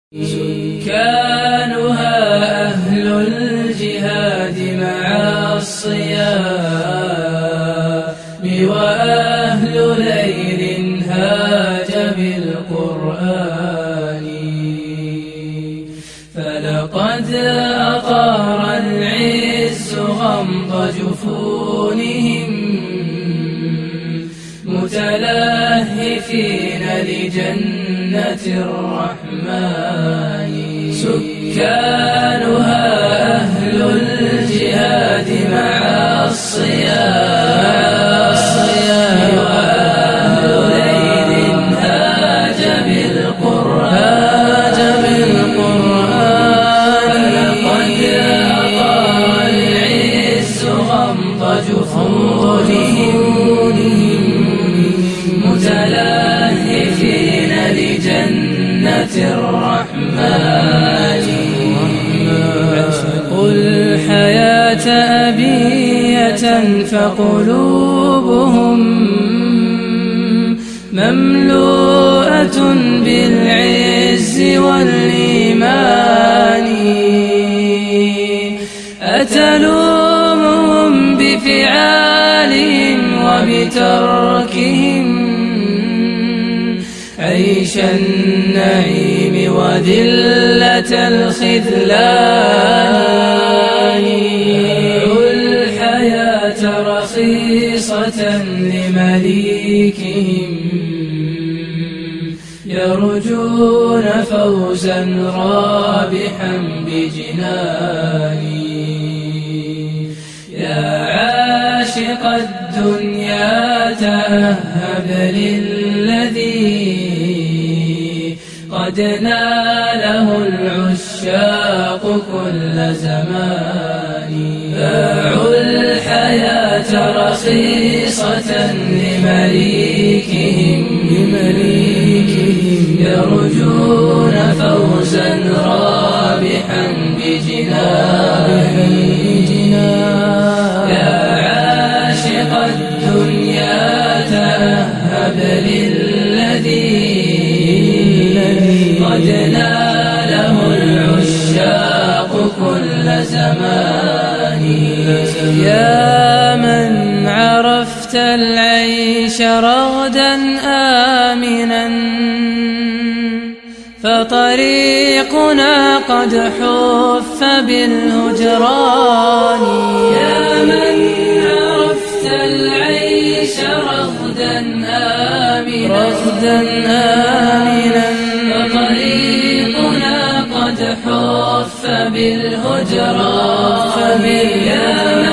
سكانها أهل الجهاد مع الصيام وأهل ليل هاج بالقرآن، فلقد أطار العز غمض جفونهم متلهفين لجنة الرحمن. سكانها أهل الجهاد مع الصيام وأهل ليل هاج بالقرآن، فلقد أطار العز غمض جفونهم متلهفين لجنة الرحمن. عشقوا الحياة أبية فقلوبهم مملوءة بالعز والإيمان، أتلومهم بفعالهم وبتركهم عيش النعيم وذلة الخذلان. باعوا الحياة رخيصة لمليكهم يرجون فوزا رابحا بجنان. يا عاشق الدنيا تأهب للذي قد ناله العشاق كل زمان. باعوا الحياة رخيصة لمليكهم يرجون فوزا رابحا بجنان. يا عاشق الدنيا تأهب للذي قد ناله العشاق كل زمان. يا من عرفت العيش رغدا آمنا فطريقنا قد حف بالهجران. يا من عرفت العيش رغدا آمنا فطريقنا قد حف بالهجران. يا